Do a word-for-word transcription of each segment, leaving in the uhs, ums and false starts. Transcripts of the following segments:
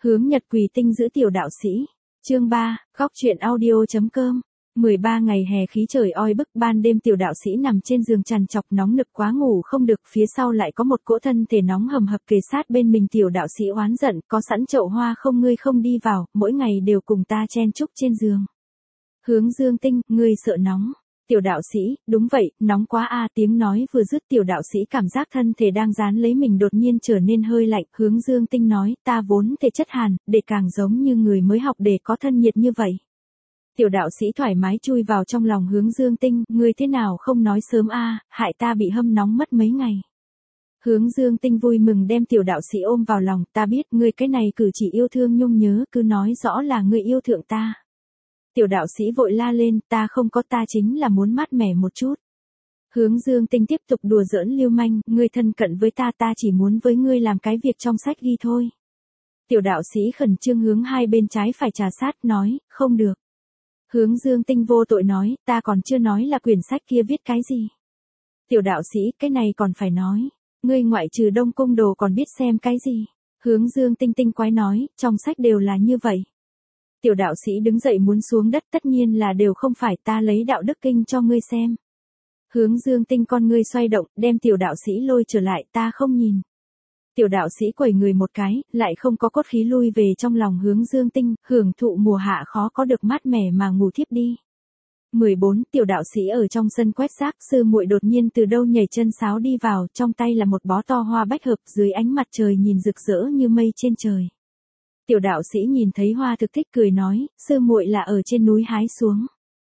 Hướng Nhật Quỳ tinh giữ tiểu đạo sĩ. Chương ba, góc truyện audio.com. mười ba ngày hè khí trời oi bức, ban đêm tiểu đạo sĩ nằm trên giường trằn trọc nóng nực quá ngủ không được, phía sau lại có một cỗ thân thể nóng hầm hập kề sát bên mình. Tiểu đạo sĩ oán giận, có sẵn chậu hoa không ngươi không đi vào, mỗi ngày đều cùng ta chen chúc trên giường. Hướng Dương Tinh, ngươi sợ nóng. Tiểu đạo sĩ, đúng vậy, nóng quá a. Tiếng nói vừa dứt, tiểu đạo sĩ cảm giác thân thể đang dán lấy mình đột nhiên trở nên hơi lạnh. Hướng Dương Tinh nói, ta vốn thể chất hàn, để càng giống như người mới học để có thân nhiệt như vậy. Tiểu đạo sĩ thoải mái chui vào trong lòng Hướng Dương Tinh, ngươi thế nào không nói sớm a, hại ta bị hâm nóng mất mấy ngày. Hướng Dương Tinh vui mừng đem tiểu đạo sĩ ôm vào lòng, ta biết ngươi cái này cử chỉ yêu thương nhung nhớ, cứ nói rõ là ngươi yêu thượng ta. Tiểu đạo sĩ vội la lên, ta không có, ta chính là muốn mát mẻ một chút. Hướng Dương Tinh tiếp tục đùa giỡn lưu manh, ngươi thân cận với ta, ta chỉ muốn với ngươi làm cái việc trong sách ghi thôi. Tiểu đạo sĩ khẩn trương hướng hai bên trái phải trà sát, nói, không được. Hướng Dương Tinh vô tội nói, ta còn chưa nói là quyển sách kia viết cái gì. Tiểu đạo sĩ, cái này còn phải nói, ngươi ngoại trừ Đông Cung đồ còn biết xem cái gì. Hướng Dương Tinh tinh quái nói, trong sách đều là như vậy. Tiểu đạo sĩ đứng dậy muốn xuống đất, tất nhiên là đều không phải, ta lấy đạo đức kinh cho ngươi xem. Hướng Dương Tinh con ngươi xoay động, đem tiểu đạo sĩ lôi trở lại, ta không nhìn. Tiểu đạo sĩ quẩy người một cái, lại không có cốt khí lui về trong lòng Hướng Dương Tinh, hưởng thụ mùa hạ khó có được mát mẻ mà ngủ thiếp đi. mười bốn Tiểu đạo sĩ ở trong sân quét rác, sư muội đột nhiên từ đâu nhảy chân sáo đi vào, trong tay là một bó to hoa bách hợp, dưới ánh mặt trời nhìn rực rỡ như mây trên trời. Tiểu đạo sĩ nhìn thấy hoa thực thích cười nói, sư muội là ở trên núi hái xuống.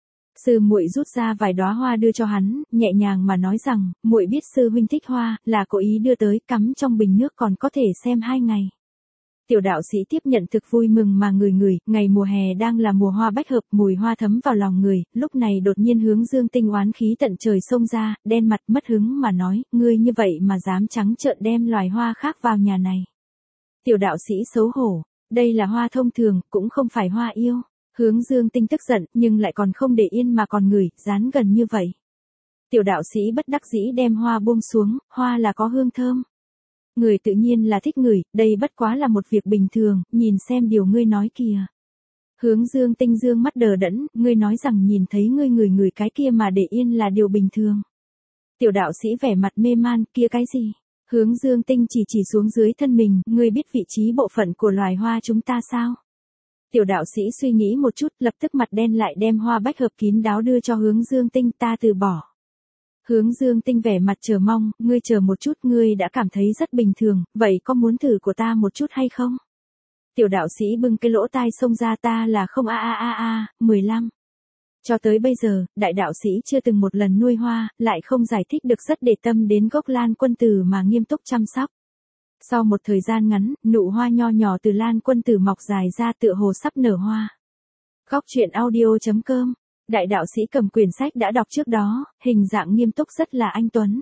Sư muội rút ra vài đóa hoa đưa cho hắn, nhẹ nhàng mà nói rằng, muội biết sư huynh thích hoa, là cố ý đưa tới, cắm trong bình nước còn có thể xem hai ngày. Tiểu đạo sĩ tiếp nhận thực vui mừng mà ngửi ngửi, ngày mùa hè đang là mùa hoa bách hợp, mùi hoa thấm vào lòng người, lúc này đột nhiên Hướng Dương Tinh oán khí tận trời xông ra, đen mặt mất hứng mà nói, ngươi như vậy mà dám trắng trợn đem loài hoa khác vào nhà này. Tiểu đạo sĩ xấu hổ, đây là hoa thông thường, cũng không phải hoa yêu. Hướng Dương Tinh tức giận, nhưng lại còn không để yên mà còn ngửi, dán gần như vậy. Tiểu đạo sĩ bất đắc dĩ đem hoa buông xuống, hoa là có hương thơm. Người tự nhiên là thích ngửi, đây bất quá là một việc bình thường, nhìn xem điều ngươi nói kìa. Hướng Dương Tinh dương mắt đờ đẫn, ngươi nói rằng nhìn thấy ngươi ngửi ngửi cái kia mà để yên là điều bình thường. Tiểu đạo sĩ vẻ mặt mê man, kia cái gì? Hướng Dương Tinh chỉ chỉ xuống dưới thân mình, ngươi biết vị trí bộ phận của loài hoa chúng ta sao? Tiểu đạo sĩ suy nghĩ một chút, lập tức mặt đen lại đem hoa bách hợp kín đáo đưa cho Hướng Dương Tinh, ta từ bỏ. Hướng Dương Tinh vẻ mặt chờ mong, ngươi chờ một chút, ngươi đã cảm thấy rất bình thường, vậy có muốn thử của ta một chút hay không? Tiểu đạo sĩ bưng cái lỗ tai xông ra, ta là không a a a a, mười lăm. Cho tới bây giờ, đại đạo sĩ chưa từng một lần nuôi hoa, lại không giải thích được rất để tâm đến gốc Lan Quân Tử mà nghiêm túc chăm sóc. Sau một thời gian ngắn, nụ hoa nho nhỏ từ Lan Quân Tử mọc dài ra tựa hồ sắp nở hoa. Góc truyện audio.com. Đại đạo sĩ cầm quyển sách đã đọc trước đó, hình dạng nghiêm túc rất là anh tuấn.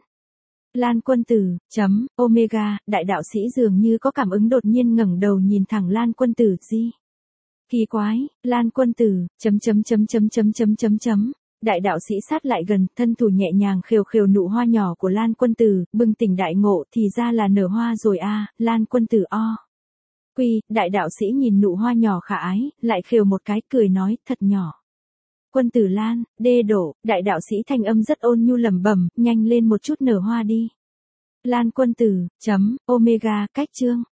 Lan Quân Tử, chấm, Omega, đại đạo sĩ dường như có cảm ứng đột nhiên ngẩng đầu nhìn thẳng Lan Quân Tử, gì? Kỳ quái, Lan Quân Tử, chấm chấm chấm chấm chấm chấm chấm chấm. Đại đạo sĩ sát lại gần, thân thủ nhẹ nhàng khều khều nụ hoa nhỏ của Lan Quân Tử, bừng tỉnh đại ngộ, thì ra là nở hoa rồi a, Lan Quân Tử o. Quy, đại đạo sĩ nhìn nụ hoa nhỏ khả ái, lại khều một cái, cười nói, thật nhỏ. Quân Tử Lan, đê đổ, đại đạo sĩ thanh âm rất ôn nhu lẩm bẩm, nhanh lên một chút nở hoa đi. Lan Quân Tử, chấm, Omega, cách chương.